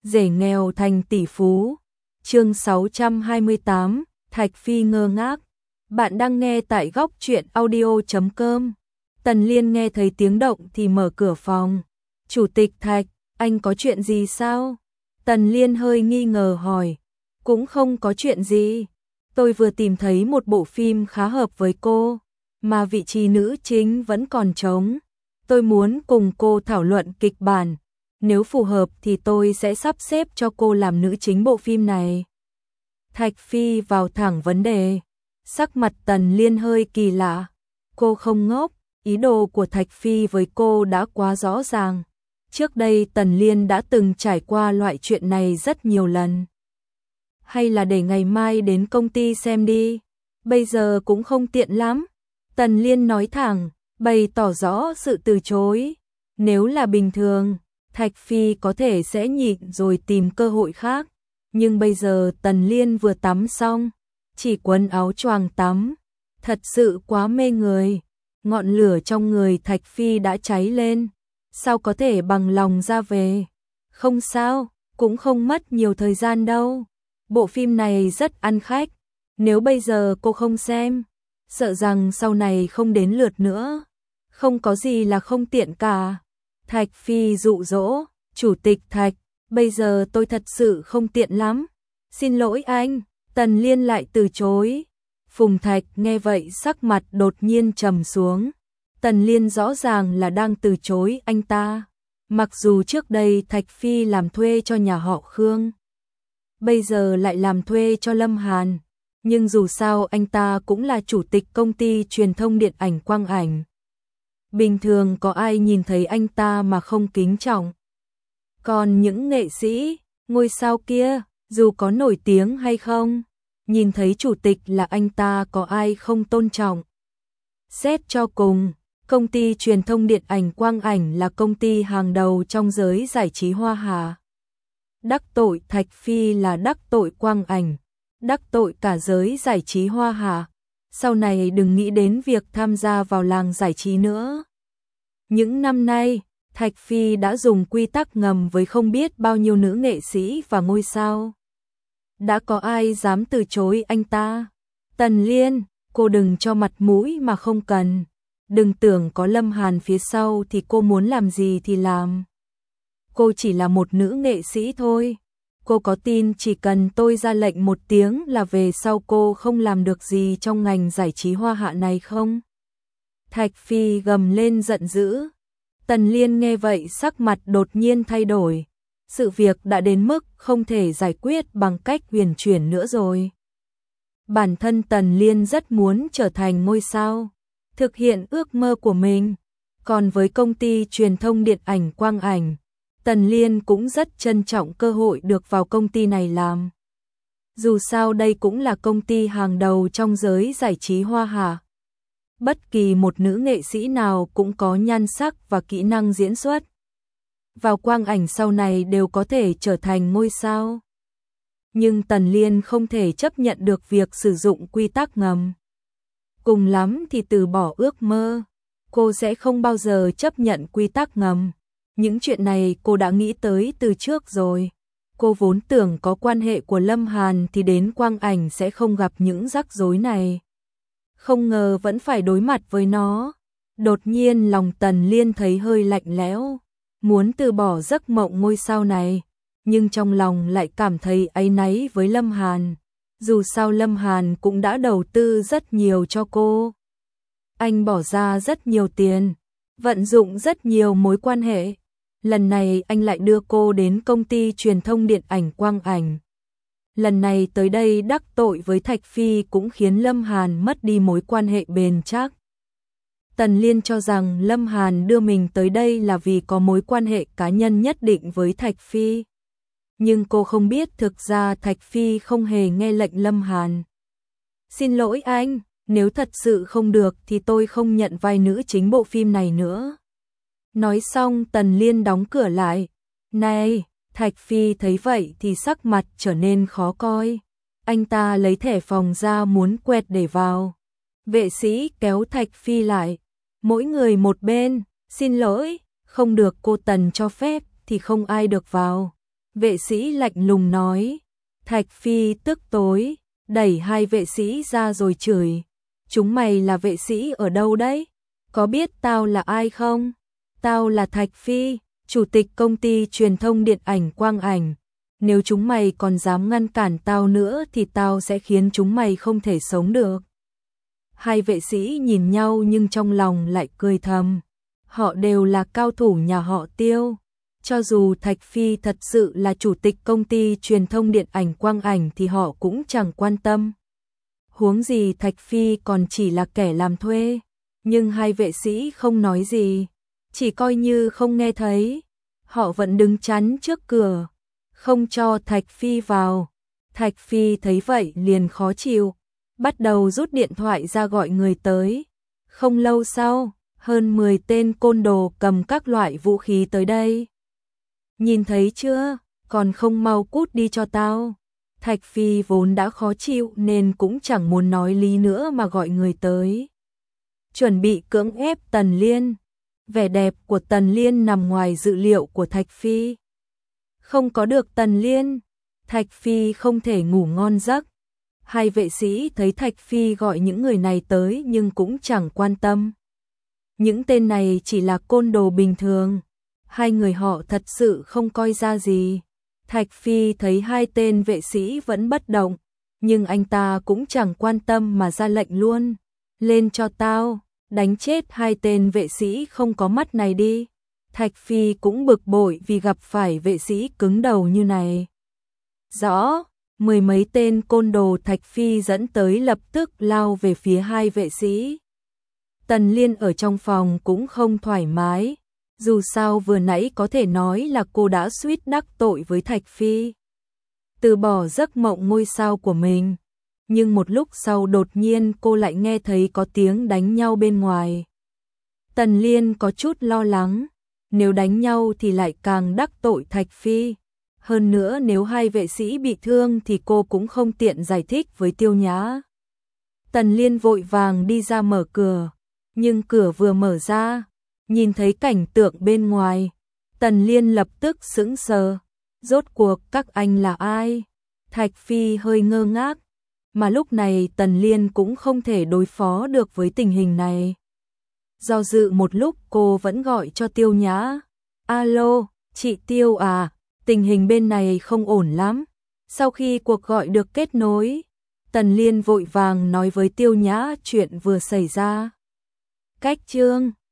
Rể nghèo thành tỷ phú. Chương 628, Thạch Phi ngơ ngác. Bạn đang nghe tại góc truyện audio.com. Tần Liên nghe thấy tiếng động thì mở cửa phòng. Chủ tịch Thạch, anh có chuyện gì sao? Tần Liên hơi nghi ngờ hỏi. Cũng không có chuyện gì. Tôi vừa tìm thấy một bộ phim khá hợp với cô, mà vị trí nữ chính vẫn còn trống. Tôi muốn cùng cô thảo luận kịch bản. Nếu phù hợp thì tôi sẽ sắp xếp cho cô làm nữ chính bộ phim này. Thạch Phi vào thẳng vấn đề. Sắc mặt Tần Liên hơi kỳ lạ. Cô không ngốc, ý đồ của Thạch Phi với cô đã quá rõ ràng. Trước đây Tần Liên đã từng trải qua loại chuyện này rất nhiều lần. Hay là để ngày mai đến công ty xem đi. Bây giờ cũng không tiện lắm. Tần Liên nói thẳng, bày tỏ rõ sự từ chối. Nếu là bình thường, Thạch Phi có thể sẽ nhịn rồi tìm cơ hội khác. Nhưng bây giờ Tần Liên vừa tắm xong, chỉ quần áo choàng tắm. Thật sự quá mê người. Ngọn lửa trong người Thạch Phi đã cháy lên. Sao có thể bằng lòng ra về? Không sao, cũng không mất nhiều thời gian đâu. Bộ phim này rất ăn khách. Nếu bây giờ cô không xem, sợ rằng sau này không đến lượt nữa. Không có gì là không tiện cả. Thạch Phi dụ dỗ, Chủ tịch Thạch, bây giờ tôi thật sự không tiện lắm. Xin lỗi anh. Tần Liên lại từ chối. Phùng Thạch nghe vậy sắc mặt đột nhiên trầm xuống. Tần Liên rõ ràng là đang từ chối anh ta. Mặc dù trước đây Thạch Phi làm thuê cho nhà họ Khương, bây giờ lại làm thuê cho Lâm Hàn. Nhưng dù sao anh ta cũng là chủ tịch công ty truyền thông điện ảnh Quang Ảnh. Bình thường có ai nhìn thấy anh ta mà không kính trọng. Còn những nghệ sĩ, ngôi sao kia, dù có nổi tiếng hay không, nhìn thấy chủ tịch là anh ta có ai không tôn trọng. Xét cho cùng, công ty truyền thông điện ảnh Quang Ảnh là công ty hàng đầu trong giới giải trí Hoa Hà. Đắc tội Thạch Phi là đắc tội Quang Ảnh, đắc tội cả giới giải trí Hoa Hà. Sau này đừng nghĩ đến việc tham gia vào làng giải trí nữa. Những năm nay, Thạch Phi đã dùng quy tắc ngầm với không biết bao nhiêu nữ nghệ sĩ và ngôi sao. Đã có ai dám từ chối anh ta? Tần Liên, cô đừng cho mặt mũi mà không cần. Đừng tưởng có Lâm Hàn phía sau thì cô muốn làm gì thì làm. Cô chỉ là một nữ nghệ sĩ thôi. Cô có tin chỉ cần tôi ra lệnh một tiếng là về sau cô không làm được gì trong ngành giải trí Hoa Hạ này không? Thạch Phi gầm lên giận dữ. Tần Liên nghe vậy sắc mặt đột nhiên thay đổi. Sự việc đã đến mức không thể giải quyết bằng cách huyền chuyển nữa rồi. Bản thân Tần Liên rất muốn trở thành ngôi sao, thực hiện ước mơ của mình. Còn với công ty truyền thông điện ảnh Quang Ảnh, Tần Liên cũng rất trân trọng cơ hội được vào công ty này làm. Dù sao đây cũng là công ty hàng đầu trong giới giải trí Hoa Hà. Bất kỳ một nữ nghệ sĩ nào cũng có nhan sắc và kỹ năng diễn xuất. Vào Quang Ảnh sau này đều có thể trở thành ngôi sao. Nhưng Tần Liên không thể chấp nhận được việc sử dụng quy tắc ngầm. Cùng lắm thì từ bỏ ước mơ. Cô sẽ không bao giờ chấp nhận quy tắc ngầm. Những chuyện này cô đã nghĩ tới từ trước rồi. Cô vốn tưởng có quan hệ của Lâm Hàn thì đến Quang Ảnh sẽ không gặp những rắc rối này. Không ngờ vẫn phải đối mặt với nó. Đột nhiên lòng Tần Liên thấy hơi lạnh lẽo. Muốn từ bỏ giấc mộng ngôi sao này. Nhưng trong lòng lại cảm thấy áy náy với Lâm Hàn. Dù sao Lâm Hàn cũng đã đầu tư rất nhiều cho cô. Anh bỏ ra rất nhiều tiền, vận dụng rất nhiều mối quan hệ. Lần này anh lại đưa cô đến công ty truyền thông điện ảnh Quang Ảnh. Lần này tới đây đắc tội với Thạch Phi cũng khiến Lâm Hàn mất đi mối quan hệ bền chắc. Tần Liên cho rằng Lâm Hàn đưa mình tới đây là vì có mối quan hệ cá nhân nhất định với Thạch Phi. Nhưng cô không biết thực ra Thạch Phi không hề nghe lệnh Lâm Hàn. Xin lỗi anh, nếu thật sự không được thì tôi không nhận vai nữ chính bộ phim này nữa. Nói xong Tần Liên đóng cửa lại. Này, Thạch Phi thấy vậy thì sắc mặt trở nên khó coi. Anh ta lấy thẻ phòng ra muốn quẹt để vào. Vệ sĩ kéo Thạch Phi lại. Mỗi người một bên, xin lỗi, không được cô Tần cho phép thì không ai được vào. Vệ sĩ lạnh lùng nói. Thạch Phi tức tối, đẩy hai vệ sĩ ra rồi chửi. Chúng mày là vệ sĩ ở đâu đấy? Có biết tao là ai không? Tao là Thạch Phi, chủ tịch công ty truyền thông điện ảnh Quang Ảnh. Nếu chúng mày còn dám ngăn cản tao nữa thì tao sẽ khiến chúng mày không thể sống được. Hai vệ sĩ nhìn nhau nhưng trong lòng lại cười thầm. Họ đều là cao thủ nhà họ Tiêu. Cho dù Thạch Phi thật sự là chủ tịch công ty truyền thông điện ảnh Quang Ảnh thì họ cũng chẳng quan tâm. Huống gì Thạch Phi còn chỉ là kẻ làm thuê. Nhưng hai vệ sĩ không nói gì, chỉ coi như không nghe thấy. Họ vẫn đứng chắn trước cửa, không cho Thạch Phi vào. Thạch Phi thấy vậy liền khó chịu, bắt đầu rút điện thoại ra gọi người tới. Không lâu sau, hơn 10 tên côn đồ cầm các loại vũ khí tới đây. Nhìn thấy chưa, còn không mau cút đi cho tao. Thạch Phi vốn đã khó chịu nên cũng chẳng muốn nói lý nữa mà gọi người tới. Chuẩn bị cưỡng ép Tần Liên. Vẻ đẹp của Tần Liên nằm ngoài dự liệu của Thạch Phi. Không có được Tần Liên, Thạch Phi không thể ngủ ngon giấc. Hai vệ sĩ thấy Thạch Phi gọi những người này tới nhưng cũng chẳng quan tâm. Những tên này chỉ là côn đồ bình thường. Hai người họ thật sự không coi ra gì. Thạch Phi thấy hai tên vệ sĩ vẫn bất động, nhưng anh ta cũng chẳng quan tâm mà ra lệnh luôn. Lên cho tao, đánh chết hai tên vệ sĩ không có mắt này đi. Thạch Phi cũng bực bội vì gặp phải vệ sĩ cứng đầu như này. Rõ, mười mấy tên côn đồ Thạch Phi dẫn tới lập tức lao về phía hai vệ sĩ. Tần Liên ở trong phòng cũng không thoải mái. Dù sao vừa nãy có thể nói là cô đã suýt đắc tội với Thạch Phi. Từ bỏ giấc mộng ngôi sao của mình. Nhưng một lúc sau đột nhiên cô lại nghe thấy có tiếng đánh nhau bên ngoài. Tần Liên có chút lo lắng. Nếu đánh nhau thì lại càng đắc tội Thạch Phi. Hơn nữa nếu hai vệ sĩ bị thương thì cô cũng không tiện giải thích với Tiêu Nhã. Tần Liên vội vàng đi ra mở cửa. Nhưng cửa vừa mở ra, nhìn thấy cảnh tượng bên ngoài, Tần Liên lập tức sững sờ. Rốt cuộc các anh là ai? Thạch Phi hơi ngơ ngác, mà lúc này Tần Liên cũng không thể đối phó được với tình hình này. Do dự một lúc cô vẫn gọi cho Tiêu Nhã. Alo, chị Tiêu à, tình hình bên này không ổn lắm. Sau khi cuộc gọi được kết nối, Tần Liên vội vàng nói với Tiêu Nhã chuyện vừa xảy ra. Cách chương